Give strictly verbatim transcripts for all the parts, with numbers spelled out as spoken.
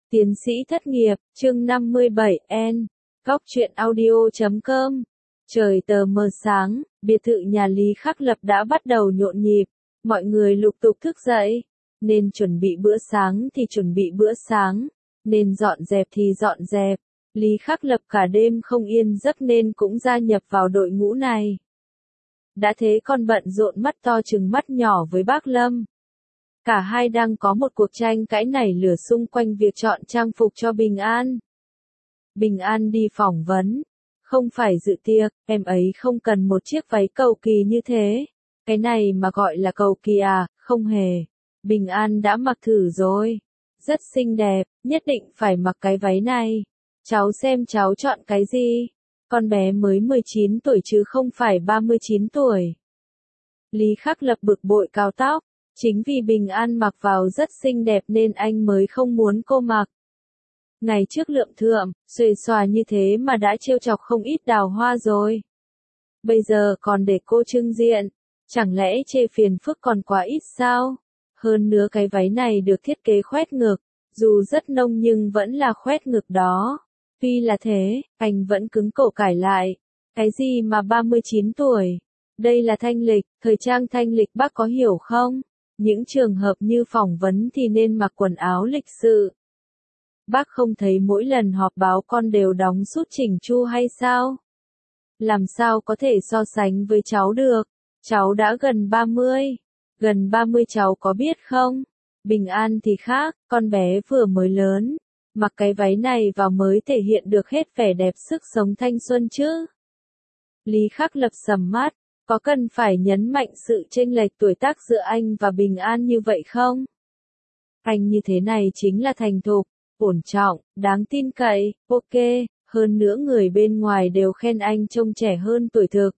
Tiến sĩ thất nghiệp, chương năm mươi bảy, N. Góc truyện audio chấm com. Trời tờ mờ sáng, biệt thự nhà Lý Khắc Lập đã bắt đầu nhộn nhịp, mọi người lục tục thức dậy, nên chuẩn bị bữa sáng thì chuẩn bị bữa sáng, nên dọn dẹp thì dọn dẹp. Lý Khắc Lập cả đêm không yên giấc nên cũng gia nhập vào đội ngũ này. Đã thế còn bận rộn mắt to chừng mắt nhỏ với bác Lâm. Cả hai đang có một cuộc tranh cãi nảy lửa xung quanh việc chọn trang phục cho Bình An. Bình An đi phỏng vấn. Không phải dự tiệc, em ấy không cần một chiếc váy cầu kỳ như thế. Cái này mà gọi là cầu kỳ à, không hề. Bình An đã mặc thử rồi. Rất xinh đẹp, nhất định phải mặc cái váy này. Cháu xem cháu chọn cái gì? Con bé mới mười chín tuổi chứ không phải ba mươi chín tuổi. Lý Khắc Lập bực bội cào tóc. Chính vì Bình An mặc vào rất xinh đẹp nên anh mới không muốn cô mặc. Ngày trước Lượng Thượng, xuề xòa như thế mà đã trêu chọc không ít đào hoa rồi. Bây giờ còn để cô trưng diện, chẳng lẽ chê phiền phức còn quá ít sao? Hơn nữa cái váy này được thiết kế khoét ngực, dù rất nông nhưng vẫn là khoét ngực đó. Tuy là thế, anh vẫn cứng cổ cãi lại. Cái gì mà ba mươi chín tuổi? Đây là thanh lịch, thời trang thanh lịch bác có hiểu không? Những trường hợp như phỏng vấn thì nên mặc quần áo lịch sự. Bác không thấy mỗi lần họp báo con đều đóng sút chỉnh chu hay sao? Làm sao có thể so sánh với cháu được? Cháu đã gần ba mươi. Gần ba mươi cháu có biết không? Bình An thì khác, con bé vừa mới lớn. Mặc cái váy này vào mới thể hiện được hết vẻ đẹp sức sống thanh xuân chứ. Lý Khắc Lập sầm mắt. Có cần phải nhấn mạnh sự chênh lệch tuổi tác giữa anh và Bình An như vậy không? Anh như thế này chính là thành thục, ổn trọng, đáng tin cậy, ok, hơn nữa người bên ngoài đều khen anh trông trẻ hơn tuổi thực.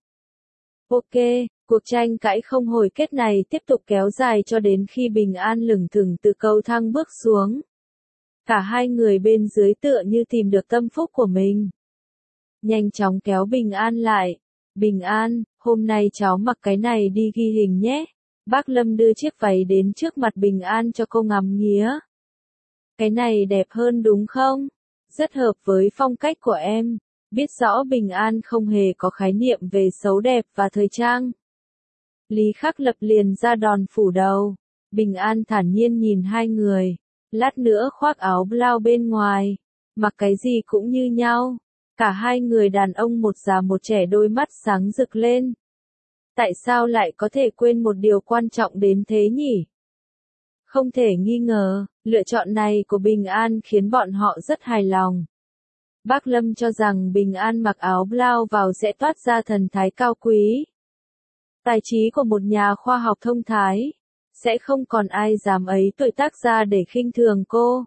Ok, cuộc tranh cãi không hồi kết này tiếp tục kéo dài cho đến khi Bình An lững thững từ cầu thang bước xuống. Cả hai người bên dưới tựa như tìm được tâm phúc của mình. Nhanh chóng kéo Bình An lại. Bình An, hôm nay cháu mặc cái này đi ghi hình nhé. Bác Lâm đưa chiếc váy đến trước mặt Bình An cho cô ngắm nghía. Cái này đẹp hơn đúng không? Rất hợp với phong cách của em. Biết rõ Bình An không hề có khái niệm về xấu đẹp và thời trang. Lý Khắc Lập liền ra đòn phủ đầu. Bình An thản nhiên nhìn hai người. Lát nữa khoác áo blau bên ngoài. Mặc cái gì cũng như nhau. Cả hai người đàn ông một già một trẻ đôi mắt sáng rực lên. Tại sao lại có thể quên một điều quan trọng đến thế nhỉ? Không thể nghi ngờ, lựa chọn này của Bình An khiến bọn họ rất hài lòng. Bác Lâm cho rằng Bình An mặc áo blau vào sẽ toát ra thần thái cao quý. Tài trí của một nhà khoa học thông thái. Sẽ không còn ai dám ấy tuổi tác ra để khinh thường cô.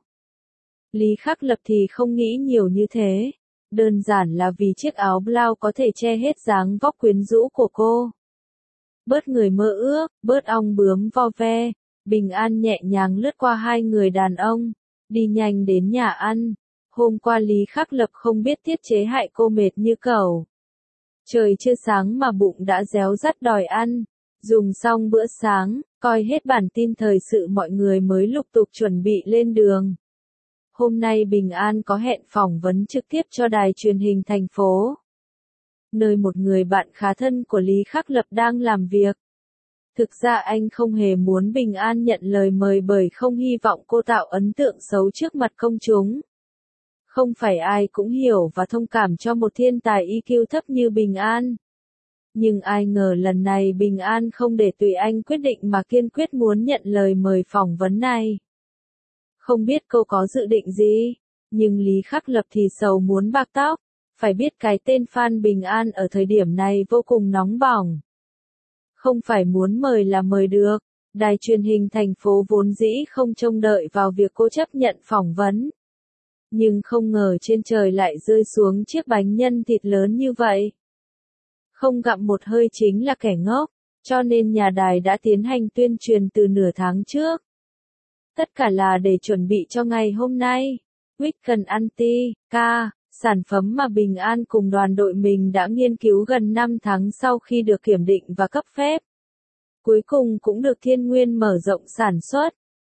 Lý Khắc Lập thì không nghĩ nhiều như thế. Đơn giản là vì chiếc áo blau có thể che hết dáng vóc quyến rũ của cô. Bớt người mơ ước, bớt ong bướm vo ve, Bình An nhẹ nhàng lướt qua hai người đàn ông, đi nhanh đến nhà ăn. Hôm qua Lý Khắc Lập không biết tiết chế hại cô mệt như cẩu. Trời chưa sáng mà bụng đã réo rắt đòi ăn. Dùng xong bữa sáng, coi hết bản tin thời sự mọi người mới lục tục chuẩn bị lên đường. Hôm nay Bình An có hẹn phỏng vấn trực tiếp cho đài truyền hình thành phố. Nơi một người bạn khá thân của Lý Khắc Lập đang làm việc. Thực ra anh không hề muốn Bình An nhận lời mời bởi không hy vọng cô tạo ấn tượng xấu trước mặt công chúng. Không phải ai cũng hiểu và thông cảm cho một thiên tài i kiu thấp như Bình An. Nhưng ai ngờ lần này Bình An không để tùy anh quyết định mà kiên quyết muốn nhận lời mời phỏng vấn này. Không biết cô có dự định gì, nhưng Lý Khắc Lập thì sầu muốn bạc tóc. Phải biết cái tên Phan Bình An ở thời điểm này vô cùng nóng bỏng. Không phải muốn mời là mời được, đài truyền hình thành phố vốn dĩ không trông đợi vào việc cô chấp nhận phỏng vấn. Nhưng không ngờ trên trời lại rơi xuống chiếc bánh nhân thịt lớn như vậy. Không gặm một hơi chính là kẻ ngốc, cho nên nhà đài đã tiến hành tuyên truyền từ nửa tháng trước. Tất cả là để chuẩn bị cho ngày hôm nay. Weekend Anti-K, sản phẩm mà Bình An cùng đoàn đội mình đã nghiên cứu gần năm tháng sau khi được kiểm định và cấp phép. Cuối cùng cũng được Thiên Nguyên mở rộng sản xuất.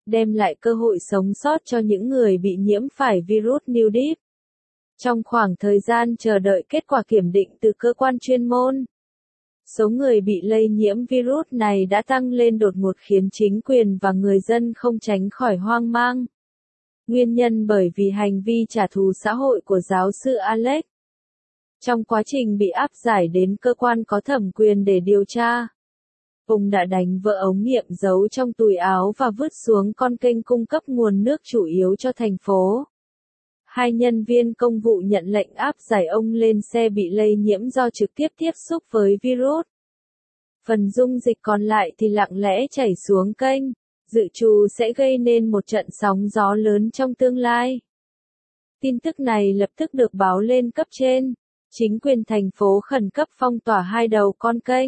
đem lại cơ hội sống sót cho những người bị nhiễm phải virus Newdip. Trong khoảng thời gian chờ đợi kết quả kiểm định từ cơ quan chuyên môn, số người bị lây nhiễm virus này đã tăng lên đột ngột khiến chính quyền và người dân không tránh khỏi hoang mang. Nguyên nhân bởi vì hành vi trả thù xã hội của giáo sư Alex. Trong quá trình bị áp giải đến cơ quan có thẩm quyền để điều tra, ông đã đánh vỡ ống nghiệm giấu trong túi áo và vứt xuống con kênh cung cấp nguồn nước chủ yếu cho thành phố. Hai nhân viên công vụ nhận lệnh áp giải ông lên xe bị lây nhiễm do trực tiếp tiếp xúc với virus. Phần dung dịch còn lại thì lặng lẽ chảy xuống kênh, dự trù sẽ gây nên một trận sóng gió lớn trong tương lai. Tin tức này lập tức được báo lên cấp trên. Chính quyền thành phố khẩn cấp phong tỏa hai đầu con kênh,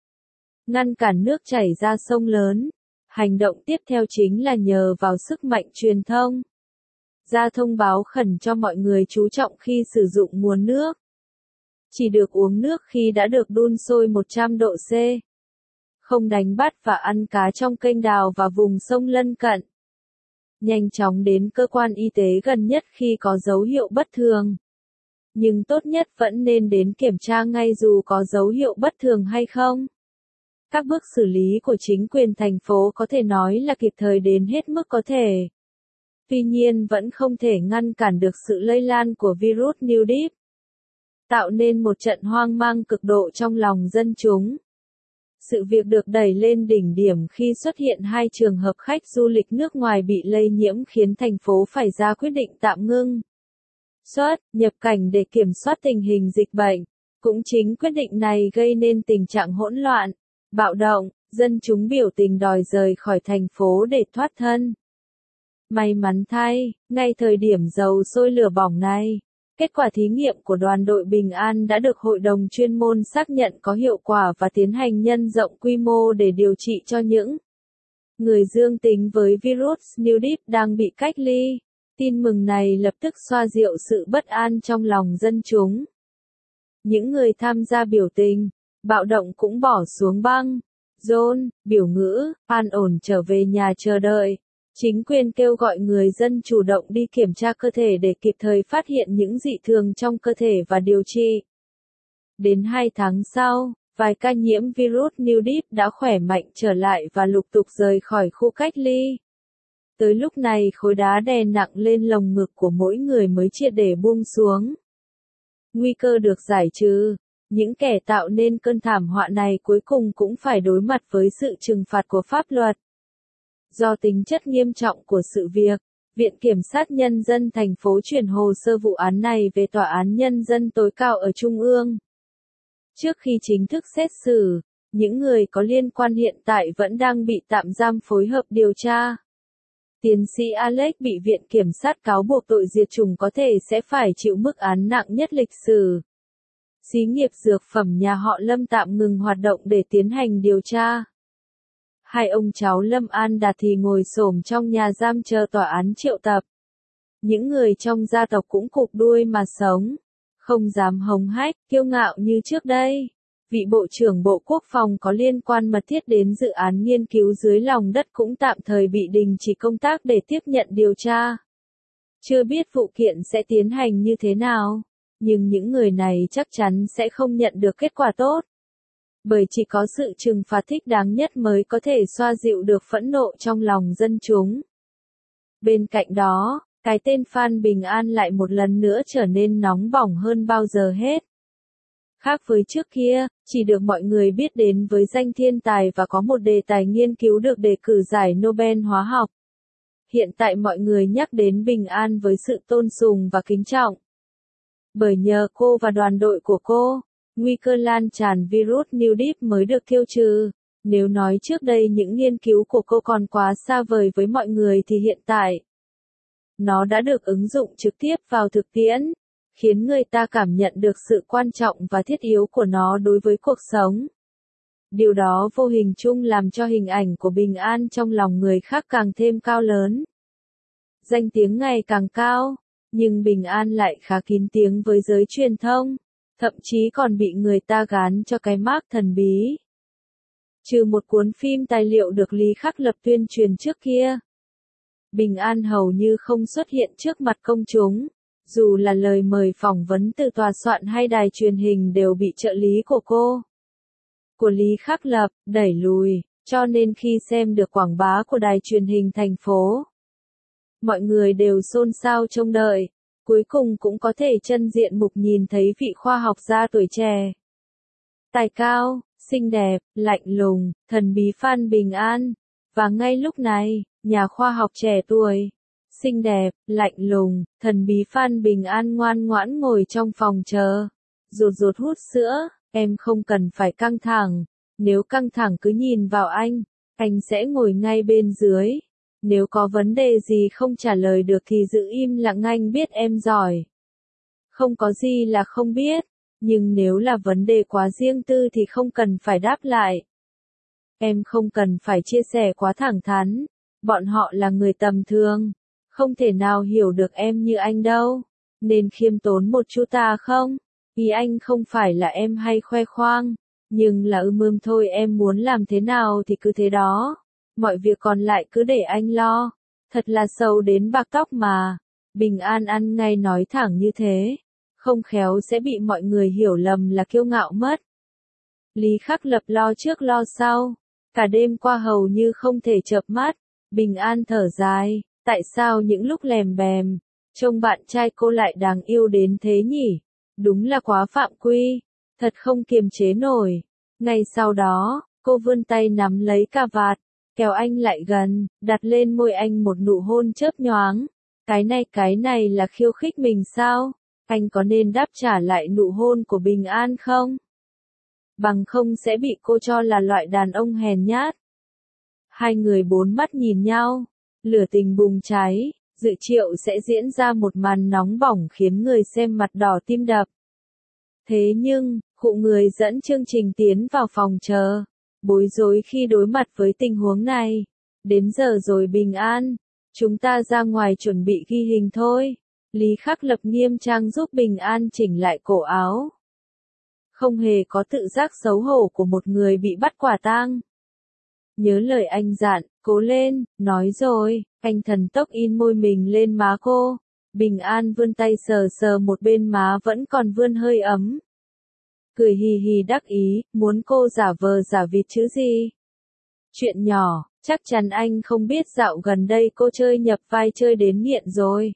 ngăn cản nước chảy ra sông lớn. Hành động tiếp theo chính là nhờ vào sức mạnh truyền thông, ra thông báo khẩn cho mọi người chú trọng khi sử dụng nguồn nước. Chỉ được uống nước khi đã được đun sôi một trăm độ C. Không đánh bắt và ăn cá trong kênh đào và vùng sông lân cận. Nhanh chóng đến cơ quan y tế gần nhất khi có dấu hiệu bất thường. Nhưng tốt nhất vẫn nên đến kiểm tra ngay dù có dấu hiệu bất thường hay không. Các bước xử lý của chính quyền thành phố có thể nói là kịp thời đến hết mức có thể. Tuy nhiên vẫn không thể ngăn cản được sự lây lan của virus Newdip, tạo nên một trận hoang mang cực độ trong lòng dân chúng. Sự việc được đẩy lên đỉnh điểm khi xuất hiện hai trường hợp khách du lịch nước ngoài bị lây nhiễm khiến thành phố phải ra quyết định tạm ngưng xuất nhập cảnh để kiểm soát tình hình dịch bệnh. Cũng chính quyết định này gây nên tình trạng hỗn loạn, bạo động, dân chúng biểu tình đòi rời khỏi thành phố để thoát thân. May mắn thay, ngay thời điểm dầu sôi lửa bỏng này, kết quả thí nghiệm của đoàn đội Bình An đã được hội đồng chuyên môn xác nhận có hiệu quả và tiến hành nhân rộng quy mô để điều trị cho những người dương tính với virus Newdip đang bị cách ly. Tin mừng này lập tức xoa dịu sự bất an trong lòng dân chúng. Những người tham gia biểu tình, bạo động cũng bỏ xuống băng, rôn, biểu ngữ, an ổn trở về nhà chờ đợi. Chính quyền kêu gọi người dân chủ động đi kiểm tra cơ thể để kịp thời phát hiện những dị thường trong cơ thể và điều trị. Đến hai tháng sau, vài ca nhiễm virus Newdip đã khỏe mạnh trở lại và lục tục rời khỏi khu cách ly. Tới lúc này khối đá đè nặng lên lồng ngực của mỗi người mới triệt để buông xuống. Nguy cơ được giải trừ, những kẻ tạo nên cơn thảm họa này cuối cùng cũng phải đối mặt với sự trừng phạt của pháp luật. Do tính chất nghiêm trọng của sự việc, Viện Kiểm sát Nhân dân thành phố chuyển hồ sơ vụ án này về Tòa án Nhân dân tối cao ở Trung ương. Trước khi chính thức xét xử, những người có liên quan hiện tại vẫn đang bị tạm giam phối hợp điều tra. Tiến sĩ Alex bị Viện Kiểm sát cáo buộc tội diệt chủng có thể sẽ phải chịu mức án nặng nhất lịch sử. Xí nghiệp dược phẩm nhà họ Lâm tạm ngừng hoạt động để tiến hành điều tra. Hai ông cháu Lâm An Đạt thì ngồi xổm trong nhà giam chờ tòa án triệu tập. Những người trong gia tộc cũng cụp đuôi mà sống, không dám hống hách, kiêu ngạo như trước đây. Vị Bộ trưởng Bộ Quốc phòng có liên quan mật thiết đến dự án nghiên cứu dưới lòng đất cũng tạm thời bị đình chỉ công tác để tiếp nhận điều tra. Chưa biết vụ kiện sẽ tiến hành như thế nào, nhưng những người này chắc chắn sẽ không nhận được kết quả tốt. Bởi chỉ có sự trừng phạt thích đáng nhất mới có thể xoa dịu được phẫn nộ trong lòng dân chúng. Bên cạnh đó, cái tên Phan Bình An lại một lần nữa trở nên nóng bỏng hơn bao giờ hết. Khác với trước kia, chỉ được mọi người biết đến với danh thiên tài và có một đề tài nghiên cứu được đề cử giải Nobel hóa học. Hiện tại mọi người nhắc đến Bình An với sự tôn sùng và kính trọng. Bởi nhờ cô và đoàn đội của cô, nguy cơ lan tràn virus Newdip mới được tiêu trừ. Nếu nói trước đây những nghiên cứu của cô còn quá xa vời với mọi người thì hiện tại, nó đã được ứng dụng trực tiếp vào thực tiễn, khiến người ta cảm nhận được sự quan trọng và thiết yếu của nó đối với cuộc sống. Điều đó vô hình chung làm cho hình ảnh của Bình An trong lòng người khác càng thêm cao lớn. Danh tiếng ngày càng cao, nhưng Bình An lại khá kín tiếng với giới truyền thông, thậm chí còn bị người ta gán cho cái mác thần bí. Trừ một cuốn phim tài liệu được Lý Khắc Lập tuyên truyền trước kia, Bình An hầu như không xuất hiện trước mặt công chúng. Dù là lời mời phỏng vấn từ tòa soạn hay đài truyền hình đều bị trợ lý của cô, của Lý Khắc Lập, đẩy lùi, cho nên khi xem được quảng bá của đài truyền hình thành phố, mọi người đều xôn xao trông đợi, cuối cùng cũng có thể chân diện mục nhìn thấy vị khoa học gia tuổi trẻ. Tài cao, xinh đẹp, lạnh lùng, thần bí Phan Bình An. Và ngay lúc này, nhà khoa học trẻ tuổi, xinh đẹp, lạnh lùng, thần bí Phan Bình An ngoan ngoãn ngồi trong phòng chờ, rụt rụt hút sữa. Em không cần phải căng thẳng, nếu căng thẳng cứ nhìn vào anh, anh sẽ ngồi ngay bên dưới. Nếu có vấn đề gì không trả lời được thì giữ im lặng, anh biết em giỏi. Không có gì là không biết, nhưng nếu là vấn đề quá riêng tư thì không cần phải đáp lại. Em không cần phải chia sẻ quá thẳng thắn, bọn họ là người tầm thường, không thể nào hiểu được em như anh đâu, nên khiêm tốn một chút ta không? Ý anh không phải là em hay khoe khoang, nhưng là ưm ưm thôi, em muốn làm thế nào thì cứ thế đó, mọi việc còn lại cứ để anh lo, thật là sâu đến bạc tóc mà. Bình An ăn ngay nói thẳng như thế, không khéo sẽ bị mọi người hiểu lầm là kiêu ngạo mất. Lý Khắc Lập lo trước lo sau, cả đêm qua hầu như không thể chợp mắt. Bình An thở dài, tại sao những lúc lèm bèm, trông bạn trai cô lại đáng yêu đến thế nhỉ? Đúng là quá phạm quy, thật không kiềm chế nổi. Ngay sau đó, cô vươn tay nắm lấy cà vạt, kéo anh lại gần, đặt lên môi anh một nụ hôn chớp nhoáng. Cái này cái này là khiêu khích mình sao? Anh có nên đáp trả lại nụ hôn của Bình An không? Bằng không sẽ bị cô cho là loại đàn ông hèn nhát. Hai người bốn mắt nhìn nhau, lửa tình bùng cháy, dự triệu sẽ diễn ra một màn nóng bỏng khiến người xem mặt đỏ tim đập. Thế nhưng, khụ người dẫn chương trình tiến vào phòng chờ, bối rối khi đối mặt với tình huống này. Đến giờ rồi Bình An, chúng ta ra ngoài chuẩn bị ghi hình thôi. Lý Khắc Lập nghiêm trang giúp Bình An chỉnh lại cổ áo. Không hề có tự giác xấu hổ của một người bị bắt quả tang. Nhớ lời anh dặn, cố lên, nói rồi, anh thần tốc in môi mình lên má cô. Bình An vươn tay sờ sờ một bên má vẫn còn vươn hơi ấm. Cười hì hì đắc ý, muốn cô giả vờ giả vịt chứ gì. Chuyện nhỏ, chắc chắn anh không biết dạo gần đây cô chơi nhập vai chơi đến nghiện rồi.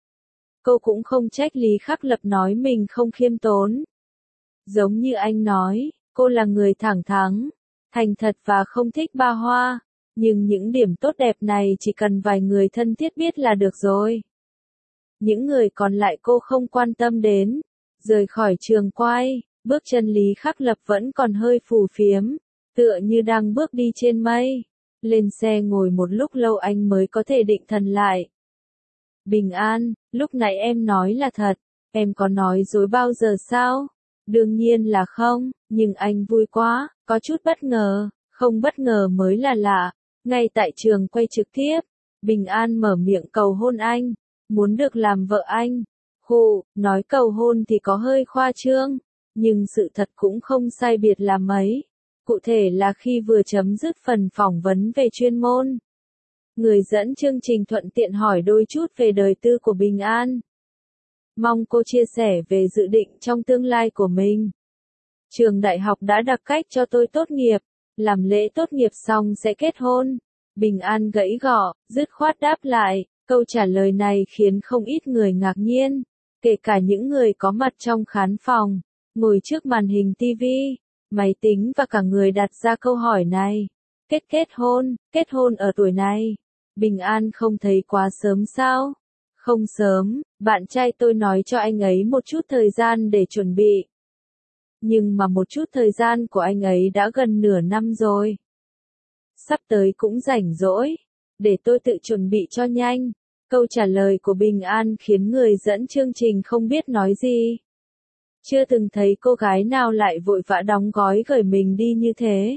Cô cũng không trách Lý Khắc Lập nói mình không khiêm tốn. Giống như anh nói, cô là người thẳng thắn, thành thật và không thích ba hoa, nhưng những điểm tốt đẹp này chỉ cần vài người thân thiết biết là được rồi. Những người còn lại cô không quan tâm đến. Rời khỏi trường quay, bước chân Lý Khắc Lập vẫn còn hơi phù phiếm, tựa như đang bước đi trên mây. Lên xe ngồi một lúc lâu anh mới có thể định thần lại. Bình An, lúc nãy em nói là thật, em có nói dối bao giờ sao? Đương nhiên là không, nhưng anh vui quá, có chút bất ngờ, không bất ngờ mới là lạ. Ngay tại trường quay trực tiếp, Bình An mở miệng cầu hôn anh, muốn được làm vợ anh. Khụ, nói cầu hôn thì có hơi khoa trương, nhưng sự thật cũng không sai biệt là mấy. Cụ thể là khi vừa chấm dứt phần phỏng vấn về chuyên môn, người dẫn chương trình thuận tiện hỏi đôi chút về đời tư của Bình An. Mong cô chia sẻ về dự định trong tương lai của mình. Trường đại học đã đặt cách cho tôi tốt nghiệp, làm lễ tốt nghiệp xong sẽ kết hôn. Bình An gãy gọ, dứt khoát đáp lại, câu trả lời này khiến không ít người ngạc nhiên, kể cả những người có mặt trong khán phòng, ngồi trước màn hình ti vi, máy tính và cả người đặt ra câu hỏi này. Kết kết hôn, kết hôn ở tuổi này, Bình An không thấy quá sớm sao? Không sớm, bạn trai tôi nói cho anh ấy một chút thời gian để chuẩn bị. Nhưng mà một chút thời gian của anh ấy đã gần nửa năm rồi. Sắp tới cũng rảnh rỗi, để tôi tự chuẩn bị cho nhanh. Câu trả lời của Bình An khiến người dẫn chương trình không biết nói gì. Chưa từng thấy cô gái nào lại vội vã đóng gói gửi mình đi như thế.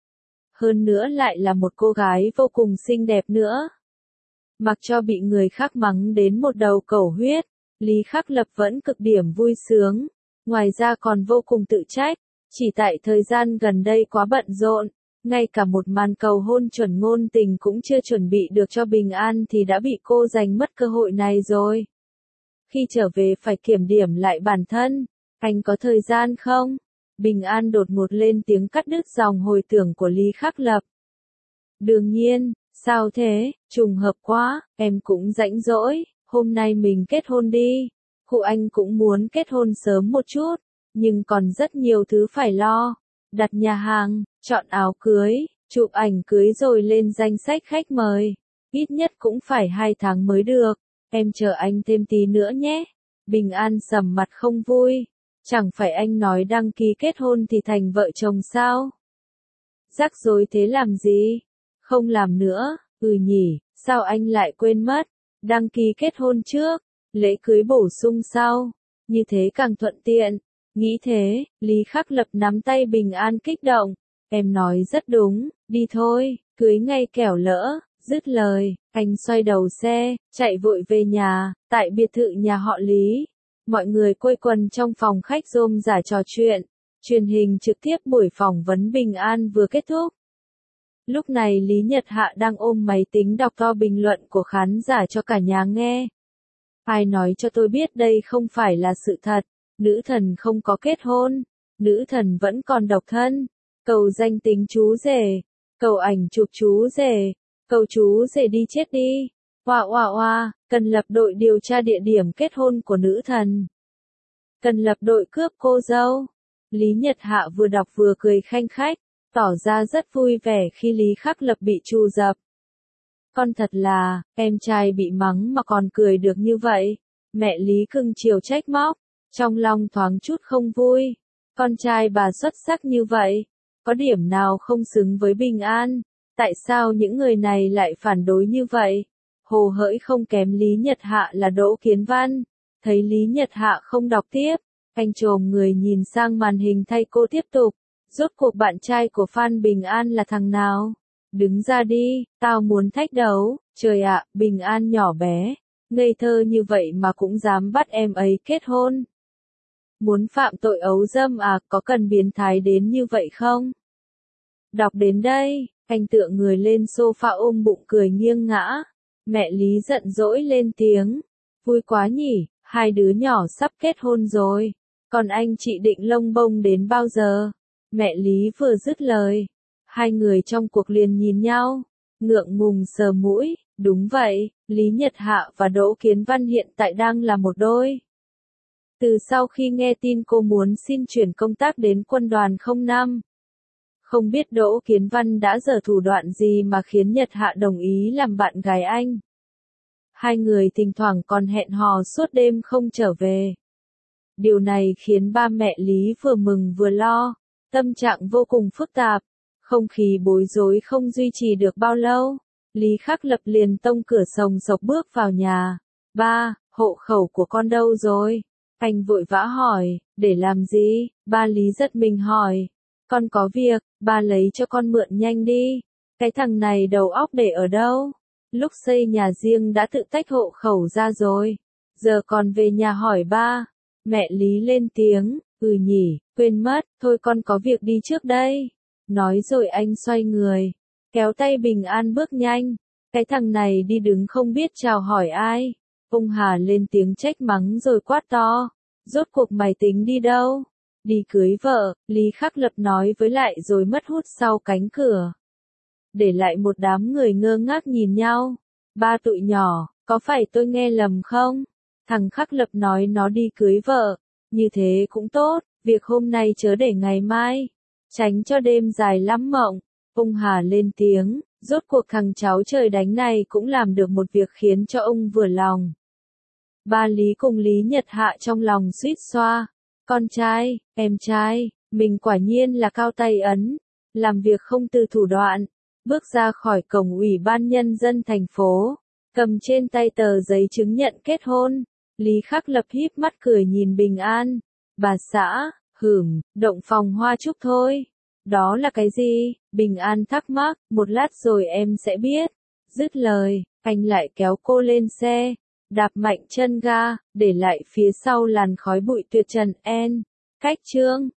Hơn nữa lại là một cô gái vô cùng xinh đẹp nữa. Mặc cho bị người khác mắng đến một đầu cẩu huyết, Lý Khắc Lập vẫn cực điểm vui sướng. Ngoài ra còn vô cùng tự trách, chỉ tại thời gian gần đây quá bận rộn, ngay cả một màn cầu hôn chuẩn ngôn tình cũng chưa chuẩn bị được cho bình an thì đã bị cô giành mất cơ hội này rồi. Khi trở về phải kiểm điểm lại bản thân, anh có thời gian không? Bình an đột ngột lên tiếng cắt đứt dòng hồi tưởng của Lý Khắc Lập. Đương nhiên, sao thế, trùng hợp quá, em cũng rảnh rỗi, hôm nay mình kết hôn đi. Cụ anh cũng muốn kết hôn sớm một chút, nhưng còn rất nhiều thứ phải lo. Đặt nhà hàng, chọn áo cưới, chụp ảnh cưới rồi lên danh sách khách mời. Ít nhất cũng phải hai tháng mới được, em chờ anh thêm tí nữa nhé. Bình an sầm mặt không vui. Chẳng phải anh nói đăng ký kết hôn thì thành vợ chồng sao? Rắc rối thế làm gì? Không làm nữa, ừ nhỉ, sao anh lại quên mất? Đăng ký kết hôn trước, lễ cưới bổ sung sau, như thế càng thuận tiện. Nghĩ thế, Lý Khắc Lập nắm tay Bình an kích động. Em nói rất đúng, đi thôi, cưới ngay kẻo lỡ. Dứt lời, anh xoay đầu xe, chạy vội về nhà, tại biệt thự nhà họ Lý. Mọi người quây quần trong phòng khách rôm rả trò chuyện. Truyền hình trực tiếp buổi phỏng vấn Bình an vừa kết thúc. Lúc này Lý Nhật Hạ đang ôm máy tính đọc to bình luận của khán giả cho cả nhà nghe. Ai nói cho tôi biết đây không phải là sự thật, nữ thần không có kết hôn, nữ thần vẫn còn độc thân, cầu danh tính chú rể, cầu ảnh chụp chú rể, cầu chú rể đi chết đi. Oa oa oa, cần lập đội điều tra địa điểm kết hôn của nữ thần. Cần lập đội cướp cô dâu. Lý Nhật Hạ vừa đọc vừa cười khanh khách, tỏ ra rất vui vẻ khi Lý Khắc Lập bị trù dập. Con thật là, em trai bị mắng mà còn cười được như vậy. Mẹ Lý cưng chiều trách móc, trong lòng thoáng chút không vui. Con trai bà xuất sắc như vậy, có điểm nào không xứng với Bình an? Tại sao những người này lại phản đối như vậy? Hồ hỡi không kém Lý Nhật Hạ là Đỗ Kiến Văn. Thấy Lý Nhật Hạ không đọc tiếp, anh chồm người nhìn sang màn hình thay cô tiếp tục. Rốt cuộc bạn trai của Phan Bình An là thằng nào? Đứng ra đi, tao muốn thách đấu. Trời ạ, Bình An nhỏ bé, ngây thơ như vậy mà cũng dám bắt em ấy kết hôn. Muốn phạm tội ấu dâm à, có cần biến thái đến như vậy không? Đọc đến đây, anh tựa người lên sofa ôm bụng cười nghiêng ngã. Mẹ Lý giận dỗi lên tiếng. Vui quá nhỉ, hai đứa nhỏ sắp kết hôn rồi. Còn anh chị định lông bông đến bao giờ? Mẹ Lý vừa dứt lời. Hai người trong cuộc liền nhìn nhau. Ngượng ngùng sờ mũi. Đúng vậy, Lý Nhật Hạ và Đỗ Kiến Văn hiện tại đang là một đôi. Từ sau khi nghe tin cô muốn xin chuyển công tác đến quân đoàn không năm. Không biết Đỗ Kiến Văn đã giở thủ đoạn gì mà khiến Nhật Hạ đồng ý làm bạn gái anh. Hai người thỉnh thoảng còn hẹn hò suốt đêm không trở về. Điều này khiến ba mẹ Lý vừa mừng vừa lo, tâm trạng vô cùng phức tạp, không khí bối rối không duy trì được bao lâu. Lý Khắc Lập liền tông cửa sồng sộc bước vào nhà. Ba, hộ khẩu của con đâu rồi? Anh vội vã hỏi, để làm gì? Ba Lý giật mình hỏi. Con có việc, ba lấy cho con mượn nhanh đi. Cái thằng này đầu óc để ở đâu? Lúc xây nhà riêng đã tự tách hộ khẩu ra rồi. Giờ còn về nhà hỏi ba. Mẹ Lý lên tiếng, ừ nhỉ, quên mất, thôi con có việc đi trước đây. Nói rồi anh xoay người, kéo tay Bình An bước nhanh. Cái thằng này đi đứng không biết chào hỏi ai. Ông Hà lên tiếng trách mắng rồi quát to. Rốt cuộc mày tính đi đâu? Đi cưới vợ, Lý Khắc Lập nói với lại rồi mất hút sau cánh cửa. Để lại một đám người ngơ ngác nhìn nhau. Ba tụi nhỏ, có phải tôi nghe lầm không? Thằng Khắc Lập nói nó đi cưới vợ. Như thế cũng tốt, việc hôm nay chớ để ngày mai. Tránh cho đêm dài lắm mộng. Ông Hà lên tiếng, rốt cuộc thằng cháu trời đánh này cũng làm được một việc khiến cho ông vừa lòng. Ba Lý cùng Lý Nhật Hạ trong lòng suýt xoa. Con trai, em trai, mình quả nhiên là cao tay ấn. Làm việc không từ thủ đoạn. Bước ra khỏi cổng ủy ban nhân dân thành phố. Cầm trên tay tờ giấy chứng nhận kết hôn. Lý Khắc Lập híp mắt cười nhìn Bình An. Bà xã, hửm, động phòng hoa chúc thôi. Đó là cái gì? Bình An thắc mắc, một lát rồi em sẽ biết. Dứt lời, anh lại kéo cô lên xe. Đạp mạnh chân ga, để lại phía sau làn khói bụi tuyệt trần en. Cách chương.